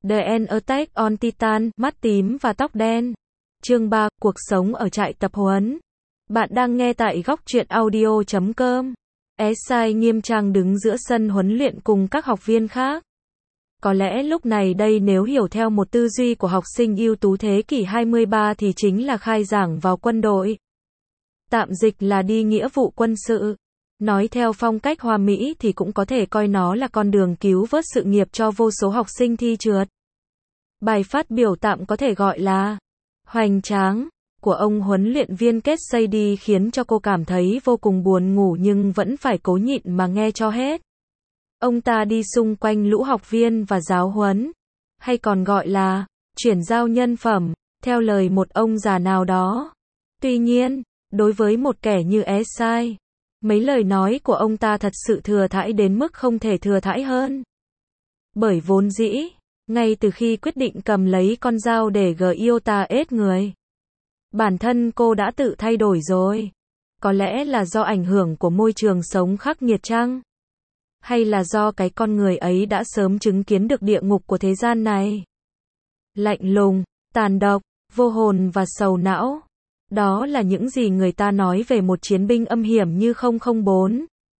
The Attack on Titan, mắt tím và tóc đen. Chương 3, cuộc sống ở trại tập huấn. Bạn đang nghe tại góc truyện audio.com. Esai nghiêm trang đứng giữa sân huấn luyện cùng các học viên khác. Có lẽ lúc này đây nếu hiểu theo một tư duy của học sinh ưu tú thế kỷ 23 thì chính là khai giảng vào quân đội. Tạm dịch là đi nghĩa vụ quân sự. Nói theo phong cách Hoa Mỹ thì cũng có thể coi nó là con đường cứu vớt sự nghiệp cho vô số học sinh thi trượt. Bài phát biểu tạm có thể gọi là hoành tráng của ông huấn luyện viên Kết Sadie khiến cho cô cảm thấy vô cùng buồn ngủ nhưng vẫn phải cố nhịn mà nghe cho hết. Ông ta đi xung quanh lũ học viên và giáo huấn, hay còn gọi là chuyển giao nhân phẩm, theo lời một ông già nào đó. Tuy nhiên, đối với một kẻ như Esai, mấy lời nói của ông ta thật sự thừa thãi đến mức không thể thừa thãi hơn. Bởi vốn dĩ, ngay từ khi quyết định cầm lấy con dao để Giota ết người, bản thân cô đã tự thay đổi rồi. Có lẽ là do ảnh hưởng của môi trường sống khắc nghiệt chăng? Hay là do cái con người ấy đã sớm chứng kiến được địa ngục của thế gian này? Lạnh lùng, tàn độc, vô hồn và sầu não. Đó là những gì người ta nói về một chiến binh âm hiểm như 004.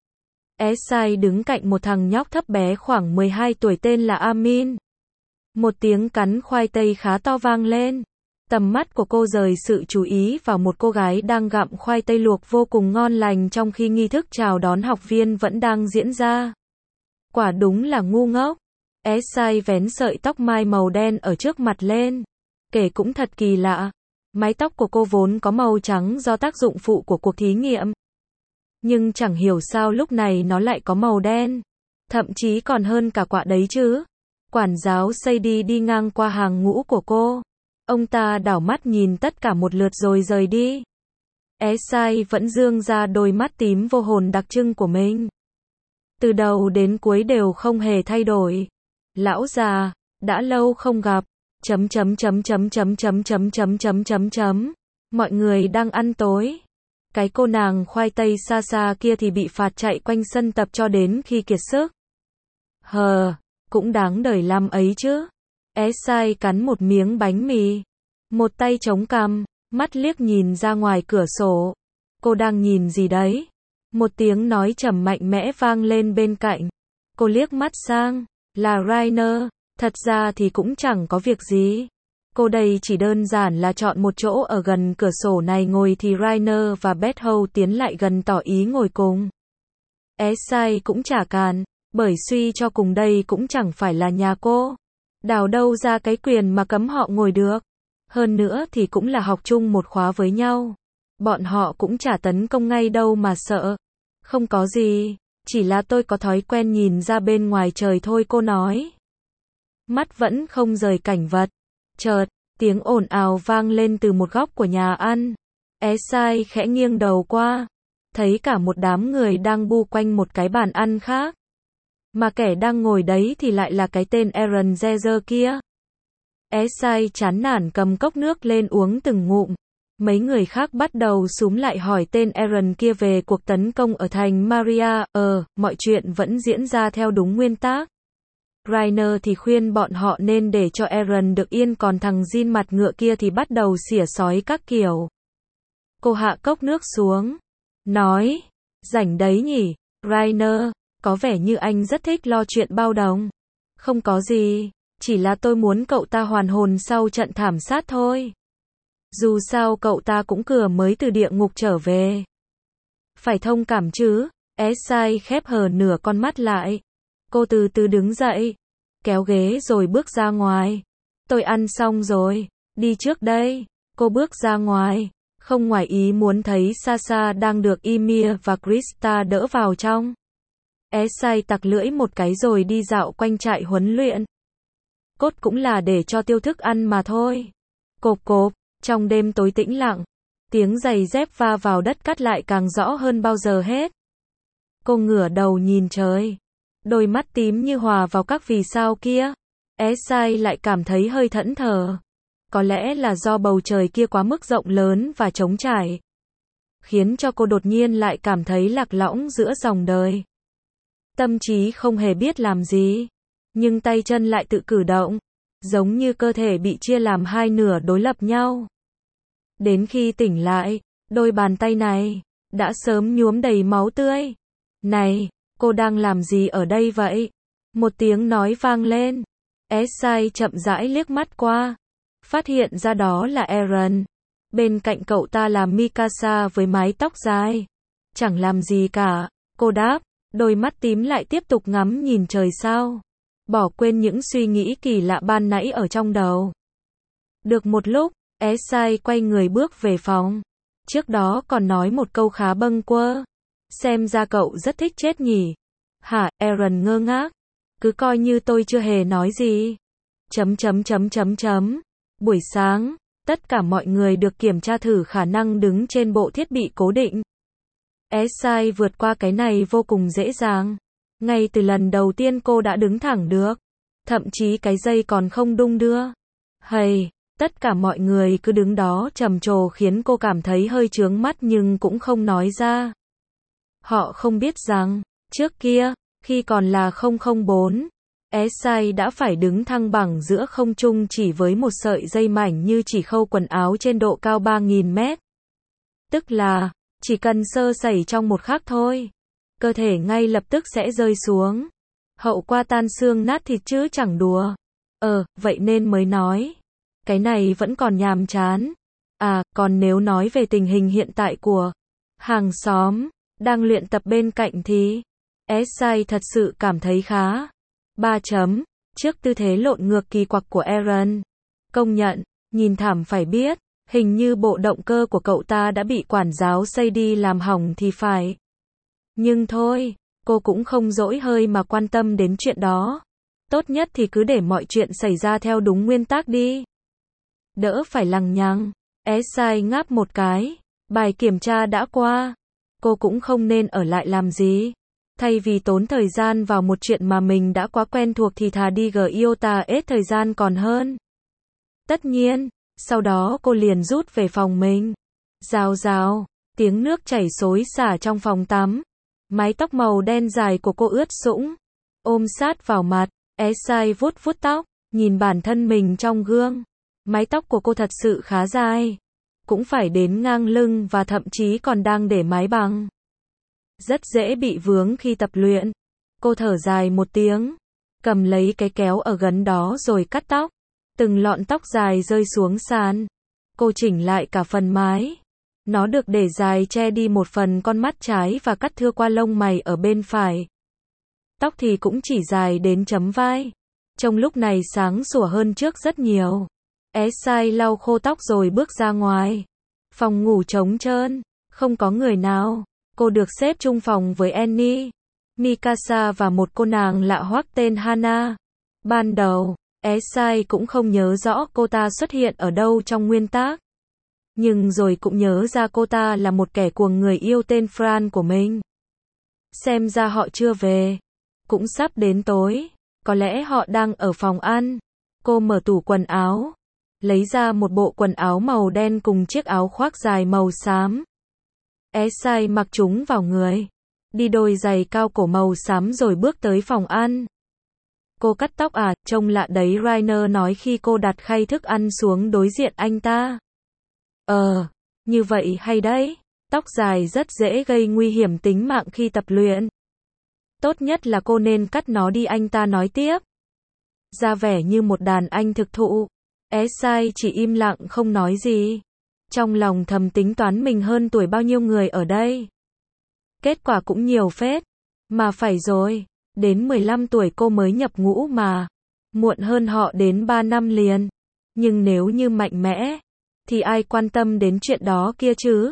Esai đứng cạnh một thằng nhóc thấp bé khoảng 12 tuổi tên là Amin. Một tiếng cắn khoai tây khá to vang lên. Tầm mắt của cô dời sự chú ý vào một cô gái đang gặm khoai tây luộc vô cùng ngon lành trong khi nghi thức chào đón học viên vẫn đang diễn ra. Quả đúng là ngu ngốc. Esai vén sợi tóc mai màu đen ở trước mặt lên. Kể cũng thật kỳ lạ. Mái tóc của cô vốn có màu trắng do tác dụng phụ của cuộc thí nghiệm. Nhưng chẳng hiểu sao lúc này nó lại có màu đen. Thậm chí còn hơn cả quạ đấy chứ. Quản giáo Sadie đi ngang qua hàng ngũ của cô. Ông ta đảo mắt nhìn tất cả một lượt rồi rời đi. Esai vẫn dương ra đôi mắt tím vô hồn đặc trưng của mình. Từ đầu đến cuối đều không hề thay đổi. Lão già, đã lâu không gặp. Mọi người đang ăn tối. Cái cô nàng khoai tây xa xa kia thì bị phạt chạy quanh sân tập cho đến khi kiệt sức. Cũng đáng đời lắm ấy chứ. Esai cắn một miếng bánh mì. Một tay chống cằm, mắt liếc nhìn ra ngoài cửa sổ. Cô đang nhìn gì đấy? Một tiếng nói trầm mạnh mẽ vang lên bên cạnh. Cô liếc mắt sang, là Rainer. Thật ra thì cũng chẳng có việc gì. Cô đây chỉ đơn giản là chọn một chỗ ở gần cửa sổ này ngồi thì Rainer và Bethel tiến lại gần tỏ ý ngồi cùng. Esai cũng chả càn, bởi suy cho cùng đây cũng chẳng phải là nhà cô. Đào đâu ra cái quyền mà cấm họ ngồi được. Hơn nữa thì cũng là học chung một khóa với nhau. Bọn họ cũng chả tấn công ngay đâu mà sợ. Không có gì, chỉ là tôi có thói quen nhìn ra bên ngoài trời thôi cô nói. Mắt vẫn không rời cảnh vật. Chợt, tiếng ồn ào vang lên từ một góc của nhà ăn. Esai khẽ nghiêng đầu qua. Thấy cả một đám người đang bu quanh một cái bàn ăn khác. Mà kẻ đang ngồi đấy thì lại là cái tên Aaron Zezer kia. Esai chán nản cầm cốc nước lên uống từng ngụm. Mấy người khác bắt đầu xúm lại hỏi tên Aaron kia về cuộc tấn công ở thành Maria. Mọi chuyện vẫn diễn ra theo đúng nguyên tắc. Rainer thì khuyên bọn họ nên để cho Aaron được yên còn thằng Jin mặt ngựa kia thì bắt đầu xỉa xói các kiểu. Cô hạ cốc nước xuống. Nói, rảnh đấy nhỉ, Rainer, có vẻ như anh rất thích lo chuyện bao đồng. Không có gì, chỉ là tôi muốn cậu ta hoàn hồn sau trận thảm sát thôi. Dù sao cậu ta cũng vừa mới từ địa ngục trở về. Phải thông cảm chứ, Esai khép hờ nửa con mắt lại. Cô từ từ đứng dậy, kéo ghế rồi bước ra ngoài. Tôi ăn xong rồi, đi trước đây. Cô bước ra ngoài, không ngoài ý muốn thấy Sasha đang được Ymir và Krista đỡ vào trong. Esai tặc lưỡi một cái rồi đi dạo quanh trại huấn luyện. Cốt cũng là để cho tiêu thức ăn mà thôi. Cộp cộp, trong đêm tối tĩnh lặng, tiếng giày dép va vào đất cát lại càng rõ hơn bao giờ hết. Cô ngửa đầu nhìn trời. Đôi mắt tím như hòa vào các vì sao kia. Esai lại cảm thấy hơi thẫn thờ. Có lẽ là do bầu trời kia quá mức rộng lớn và trống trải. Khiến cho cô đột nhiên lại cảm thấy lạc lõng giữa dòng đời. Tâm trí không hề biết làm gì. Nhưng tay chân lại tự cử động. giống như cơ thể bị chia làm hai nửa đối lập nhau. Đến khi tỉnh lại, đôi bàn tay này đã sớm nhuốm đầy máu tươi. Này, cô đang làm gì ở đây vậy? Một tiếng nói vang lên. Esai chậm rãi liếc mắt qua, phát hiện ra đó là Eren. Bên cạnh cậu ta là Mikasa với mái tóc dài. Chẳng làm gì cả, cô đáp, đôi mắt tím lại tiếp tục ngắm nhìn trời sao. Bỏ quên những suy nghĩ kỳ lạ ban nãy ở trong đầu. Được một lúc, Esai quay người bước về phòng. Trước đó còn nói một câu khá bâng quơ. Xem ra cậu rất thích chết nhỉ. Hả, Eren ngơ ngác. Cứ coi như tôi chưa hề nói gì. Buổi sáng, tất cả mọi người được kiểm tra thử khả năng đứng trên bộ thiết bị cố định. Esai vượt qua cái này vô cùng dễ dàng. Ngay từ lần đầu tiên cô đã đứng thẳng được. Thậm chí cái dây còn không đung đưa. Hầy, tất cả mọi người cứ đứng đó trầm trồ khiến cô cảm thấy hơi chướng mắt nhưng cũng không nói ra. Họ không biết rằng, trước kia, khi còn là 004, Esai đã phải đứng thăng bằng giữa không trung chỉ với một sợi dây mảnh như chỉ khâu quần áo trên độ cao 3.000 mét. Tức là, chỉ cần sơ sẩy trong một khắc thôi, cơ thể ngay lập tức sẽ rơi xuống. Hậu quả tan xương nát thịt chứ chẳng đùa. Vậy nên mới nói. Cái này vẫn còn nhàm chán. À, còn nếu nói về tình hình hiện tại của hàng xóm đang luyện tập bên cạnh thì Esai thật sự cảm thấy khá. 3 chấm. Trước tư thế lộn ngược kỳ quặc của Eren. Công nhận, nhìn thảm phải biết, hình như bộ động cơ của cậu ta đã bị quản giáo xây đi làm hỏng thì phải. Nhưng thôi, cô cũng không dỗi hơi mà quan tâm đến chuyện đó. Tốt nhất thì cứ để mọi chuyện xảy ra theo đúng nguyên tắc đi. Đỡ phải lằng nhằng. Esai ngáp một cái. Bài kiểm tra đã qua. Cô cũng không nên ở lại làm gì. Thay vì tốn thời gian vào một chuyện mà mình đã quá quen thuộc thì thà đi Giota ít thời gian còn hơn. Tất nhiên, sau đó cô liền rút về phòng mình. Rào rào, tiếng nước chảy xối xả trong phòng tắm. Mái tóc màu đen dài của cô ướt sũng, ôm sát vào mặt. Esai vuốt vuốt tóc, nhìn bản thân mình trong gương. Mái tóc của cô thật sự khá dài, cũng phải đến ngang lưng và thậm chí còn đang để mái bằng. Rất dễ bị vướng khi tập luyện. Cô thở dài một tiếng, cầm lấy cái kéo ở gần đó rồi cắt tóc. Từng lọn tóc dài rơi xuống sàn. Cô chỉnh lại cả phần mái. Nó được để dài che đi một phần con mắt trái và cắt thưa qua lông mày ở bên phải. Tóc thì cũng chỉ dài đến chấm vai. Trông lúc này sáng sủa hơn trước rất nhiều. Esai lau khô tóc rồi bước ra ngoài. Phòng ngủ trống trơn, không có người nào. Cô được xếp chung phòng với Annie, Mikasa và một cô nàng lạ hoắc tên Hana. Ban đầu, Esai cũng không nhớ rõ cô ta xuất hiện ở đâu trong nguyên tác. Nhưng rồi cũng nhớ ra cô ta là một kẻ cuồng người yêu tên Fran của mình. Xem ra họ chưa về. Cũng sắp đến tối. Có lẽ họ đang ở phòng ăn. Cô mở tủ quần áo, lấy ra một bộ quần áo màu đen cùng chiếc áo khoác dài màu xám. Esai mặc chúng vào người, đi đôi giày cao cổ màu xám rồi bước tới phòng ăn. Cô cắt tóc à, trông lạ đấy, Rainer nói khi cô đặt khay thức ăn xuống đối diện anh ta. Như vậy hay đấy. Tóc dài rất dễ gây nguy hiểm tính mạng khi tập luyện. Tốt nhất là cô nên cắt nó đi, anh ta nói tiếp. Ra vẻ như một đàn anh thực thụ. Esai chỉ im lặng không nói gì. Trong lòng thầm tính toán mình hơn tuổi bao nhiêu người ở đây. Kết quả cũng nhiều phết. Mà phải rồi, đến 15 tuổi cô mới nhập ngũ mà. Muộn hơn họ đến 3 năm liền. Nhưng nếu như mạnh mẽ, thì ai quan tâm đến chuyện đó kia chứ?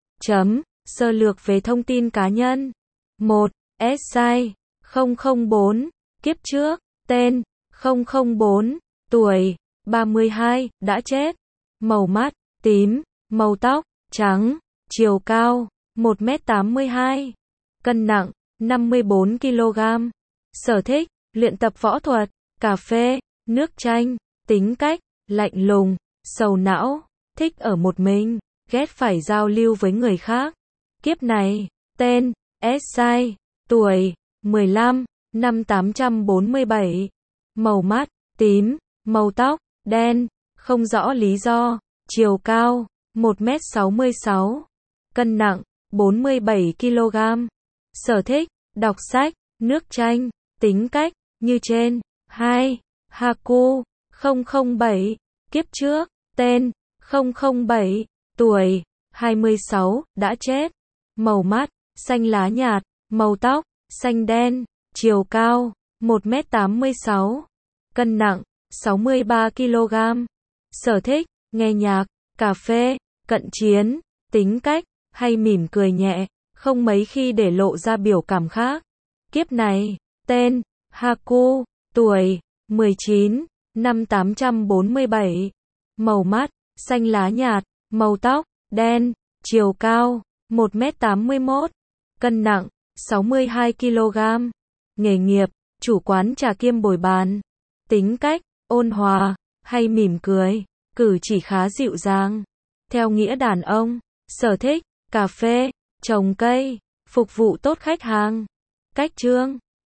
Sơ lược về thông tin cá nhân. 1. Esai 004. Kiếp trước. Tên 004. Tuổi 32. Đã chết. Màu mắt tím. Màu tóc trắng. Chiều cao 1m82. Cân nặng 54 kg. Sở thích luyện tập võ thuật, cà phê, nước chanh. Tính cách lạnh lùng, sầu não, thích ở một mình, ghét phải giao lưu với người khác. Kiếp này. Tên Esai. Tuổi 15. Năm 847. Màu mắt tím. màu tóc, đen, không rõ lý do, chiều cao, 1m66, cân nặng, 47 kg. Sở thích, đọc sách, nước chanh, tính cách, như trên. 2. Haku, 007, kiếp trước, tên, 007, tuổi, 26, đã chết. Màu mắt, xanh lá nhạt, màu tóc, xanh đen, chiều cao, 1m86, cân nặng, 63 kg. Sở thích, nghe nhạc, cà phê, cận chiến, tính cách, hay mỉm cười nhẹ, không mấy khi để lộ ra biểu cảm khác. Kiếp này, tên, Haku, tuổi, 19, năm 847, màu mắt, xanh lá nhạt, màu tóc, đen, chiều cao, 1m81, cân nặng, 62 kg. Nghề nghiệp, chủ quán trà kiêm bồi bàn. Tính cách, ôn hòa, hay mỉm cười, cử chỉ khá dịu dàng. Theo nghĩa đàn ông, sở thích, cà phê, trồng cây, phục vụ tốt khách hàng. Cách chương